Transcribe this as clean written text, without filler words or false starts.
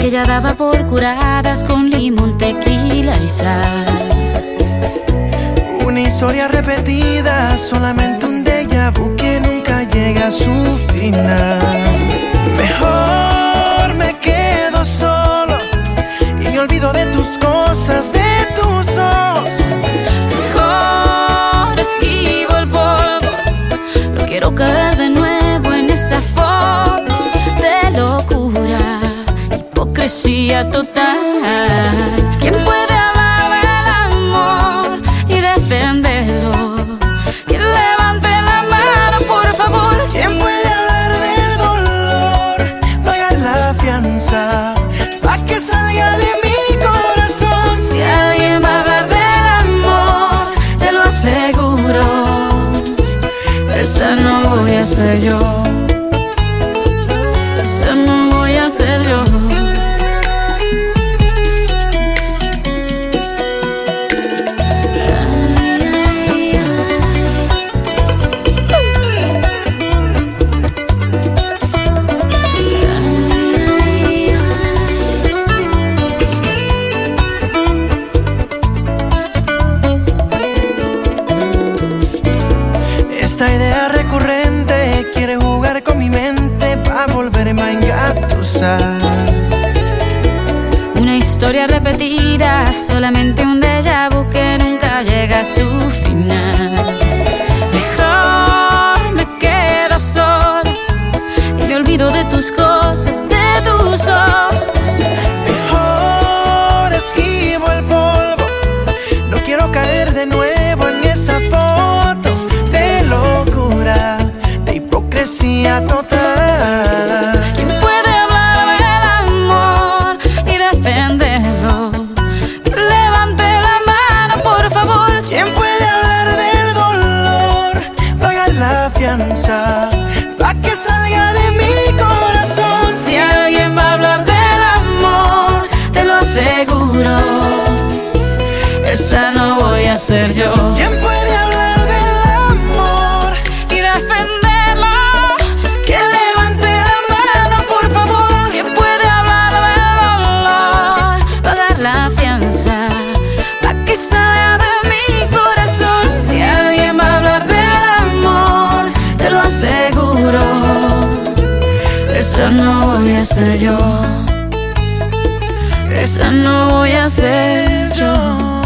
ella daba por curadas con limón, tequila y sal. Una historia repetida, solamente un déjà vu que nunca llega a su final. Mejor me quedo solo y me olvido de tus cosas, de tus ojos. Mejor esquivo el polvo, no quiero caer de nuevo en esa foto de locura, hipocresía total. ¿Quién puede hablar del amor y defenderlo? ¿Quién levante la mano, por favor? ¿Quién puede hablar del dolor? Pagar la fianza pa' que salga de mi corazón. Si alguien va a hablar del amor, te lo aseguro, esa no voy a ser yo. Esa no voy a ser yo. Esta idea recurrente quiere jugar con mi mente pa' volverme a engatusar. Una historia repetida, solamente un déjà vu que nunca llega a su final. Mejor me quedo sola y me olvido de tus cosas, de tus ojos. Mejor esquivo el polvo, no quiero caer de nuevo en esa foto de locura, de hipocresía total. ¿Quién puede hablar del amor y defenderlo? Que levante la mano, por favor. ¿Quién puede hablar del dolor? Pagar la fianza pa' que salga de mi corazón. Si alguien va a hablar del amor, te lo aseguro, esa no voy a ser yo. ¿Quién puede hablar del amor Y defenderlo, que levante la mano, por favor? ¿quién puede hablar del dolor? Pagar la fianza pa' que salga de mi corazón. Si alguien va a hablar del amor, te lo aseguro, esa no voy a ser yo. Esa no voy a ser yo.